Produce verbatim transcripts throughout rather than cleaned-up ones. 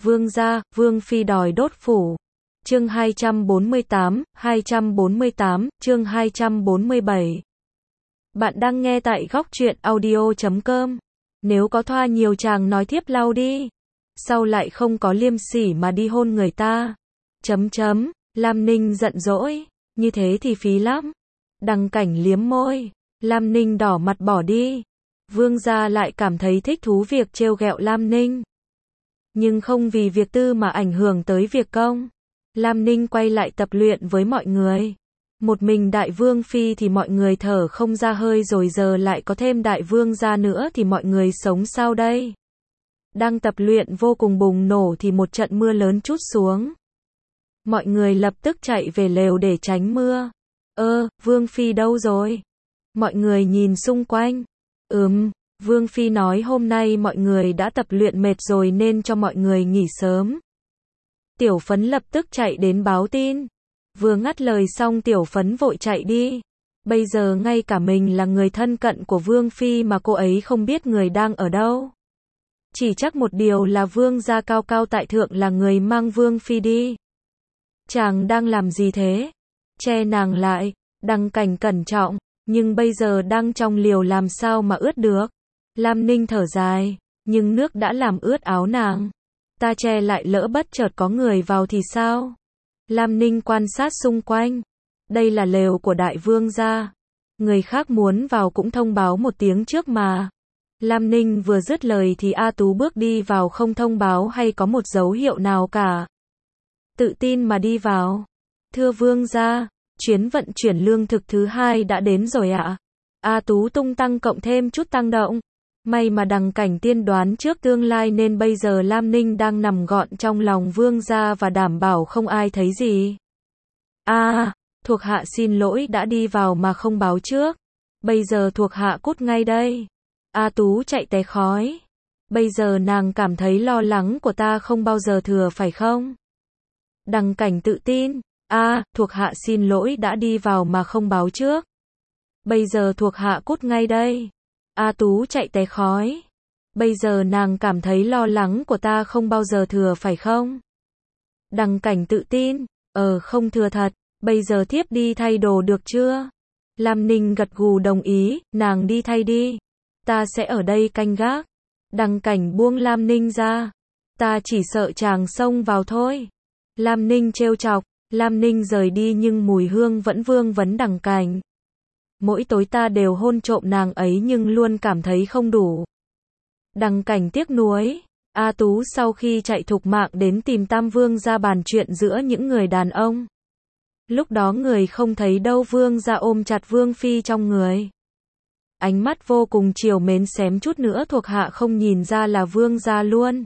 Vương gia, Vương phi đòi đốt phủ. Chương hai trăm bốn mươi tám, hai trăm bốn mươi tám, chương hai trăm bốn mươi bảy. Bạn đang nghe tại góc truyện audio chấm com. Nếu có thoa nhiều chàng nói thiếp lau đi. Sau lại không có liêm sỉ mà đi hôn người ta. Chấm chấm, Lam Ninh giận dỗi. Như thế thì phí lắm. Đằng Cảnh liếm môi. Lam Ninh đỏ mặt bỏ đi. Vương gia lại cảm thấy thích thú việc trêu ghẹo Lam Ninh. Nhưng không vì việc tư mà ảnh hưởng tới việc công. Lam Ninh quay lại tập luyện với mọi người. Một mình đại vương phi thì mọi người thở không ra hơi rồi giờ lại có thêm đại vương gia nữa thì mọi người sống sao đây? Đang tập luyện vô cùng bùng nổ thì một trận mưa lớn trút xuống. Mọi người lập tức chạy về lều để tránh mưa. Ơ, vương phi đâu rồi? Mọi người nhìn xung quanh. Ừm, vương phi nói hôm nay mọi người đã tập luyện mệt rồi nên cho mọi người nghỉ sớm. Tiểu Phấn lập tức chạy đến báo tin. Vừa ngắt lời xong Tiểu Phấn vội chạy đi. Bây giờ ngay cả mình là người thân cận của Vương Phi mà cô ấy không biết người đang ở đâu. Chỉ chắc một điều là Vương gia cao cao tại thượng là người mang Vương Phi đi. Chàng đang làm gì thế? Che nàng lại. Đằng Cảnh cẩn trọng. Nhưng bây giờ đang trong liều làm sao mà ướt được. Lam Ninh thở dài. Nhưng nước đã làm ướt áo nàng. Ta che lại lỡ bất chợt có người vào thì sao? Lam Ninh quan sát xung quanh. Đây là lều của đại vương gia. Người khác muốn vào cũng thông báo một tiếng trước mà. Lam Ninh vừa dứt lời thì A Tú bước đi vào không thông báo hay có một dấu hiệu nào cả. Tự tin mà đi vào. Thưa vương gia, chuyến vận chuyển lương thực thứ hai đã đến rồi ạ. A Tú tung tăng cộng thêm chút tăng động. May mà Đằng Cảnh tiên đoán trước tương lai nên bây giờ Lam Ninh đang nằm gọn trong lòng vương gia và đảm bảo không ai thấy gì. À, thuộc hạ xin lỗi đã đi vào mà không báo trước. Bây giờ thuộc hạ cút ngay đây. A Tú chạy té khói. Bây giờ nàng cảm thấy lo lắng của ta không bao giờ thừa phải không? Đằng Cảnh tự tin. À, thuộc hạ xin lỗi đã đi vào mà không báo trước. Bây giờ thuộc hạ cút ngay đây. A Tú chạy té khói. Bây giờ nàng cảm thấy lo lắng của ta không bao giờ thừa phải không? Đằng Cảnh tự tin. Ờ không thừa thật. Bây giờ thiếp đi thay đồ được chưa? Lam Ninh gật gù đồng ý. Nàng đi thay đi. Ta sẽ ở đây canh gác. Đằng Cảnh buông Lam Ninh ra. Ta chỉ sợ chàng xông vào thôi. Lam Ninh trêu chọc. Lam Ninh rời đi nhưng mùi hương vẫn vương vấn Đằng Cảnh. Mỗi tối ta đều hôn trộm nàng ấy nhưng luôn cảm thấy không đủ. Đằng Cảnh tiếc nuối. A Tú sau khi chạy thục mạng đến tìm Tam Vương gia bàn chuyện giữa những người đàn ông. Lúc đó người không thấy đâu Vương gia ôm chặt Vương Phi trong người. Ánh mắt vô cùng trìu mến xém chút nữa thuộc hạ không nhìn ra là Vương gia luôn.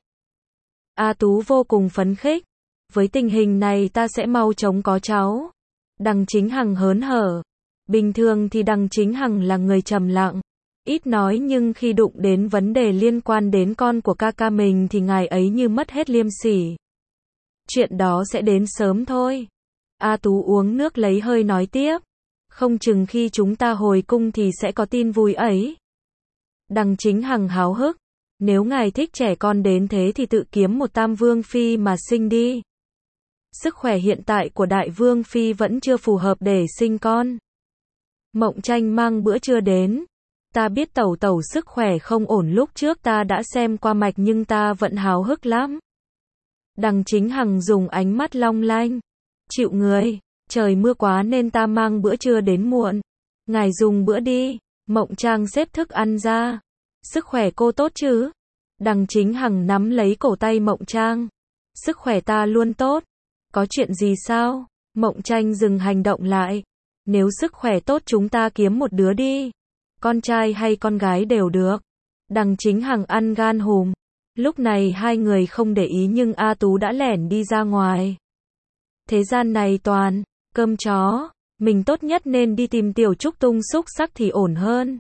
A Tú vô cùng phấn khích. Với tình hình này ta sẽ mau chóng có cháu. Đằng Chính Hằng hớn hở. Bình thường thì Đằng Chính Hằng là người trầm lặng, ít nói nhưng khi đụng đến vấn đề liên quan đến con của ca ca mình thì ngài ấy như mất hết liêm sỉ. Chuyện đó sẽ đến sớm thôi. A Tú uống nước lấy hơi nói tiếp. Không chừng khi chúng ta hồi cung thì sẽ có tin vui ấy. Đằng Chính Hằng háo hức. Nếu ngài thích trẻ con đến thế thì tự kiếm một Tam Vương Phi mà sinh đi. Sức khỏe hiện tại của Đại Vương Phi vẫn chưa phù hợp để sinh con. Mộng Tranh mang bữa trưa đến. Ta biết tẩu tẩu sức khỏe không ổn lúc trước ta đã xem qua mạch nhưng ta vẫn háo hức lắm. Đằng Chính Hằng dùng ánh mắt long lanh. Chịu người, trời mưa quá nên ta mang bữa trưa đến muộn. Ngài dùng bữa đi. Mộng Trang xếp thức ăn ra. Sức khỏe cô tốt chứ? Đằng Chính Hằng nắm lấy cổ tay Mộng Trang. Sức khỏe ta luôn tốt. Có chuyện gì sao? Mộng Tranh dừng hành động lại. Nếu sức khỏe tốt chúng ta kiếm một đứa đi. Con trai hay con gái đều được. Đằng Chính Hằng ăn gan hùm. Lúc này hai người không để ý nhưng A Tú đã lẻn đi ra ngoài. Thế gian này toàn cơm chó. Mình tốt nhất nên đi tìm Tiểu Trúc tung xúc sắc thì ổn hơn.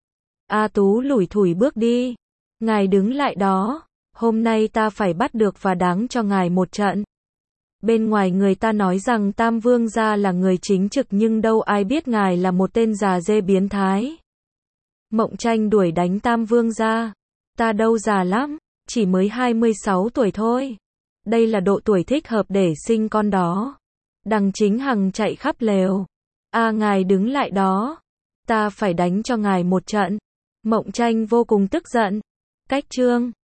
A Tú lủi thủi bước đi. Ngài đứng lại đó. Hôm nay ta phải bắt được và đáng cho ngài một trận. Bên ngoài người ta nói rằng Tam Vương gia là người chính trực nhưng đâu ai biết ngài là một tên già dê biến thái. Mộng Tranh đuổi đánh Tam Vương gia. Ta đâu già lắm, chỉ mới hai mươi sáu tuổi thôi. Đây là độ tuổi thích hợp để sinh con đó. Đằng Chính Hằng chạy khắp lều. A ngài đứng lại đó. Ta phải đánh cho ngài một trận. Mộng Tranh vô cùng tức giận. Cách chương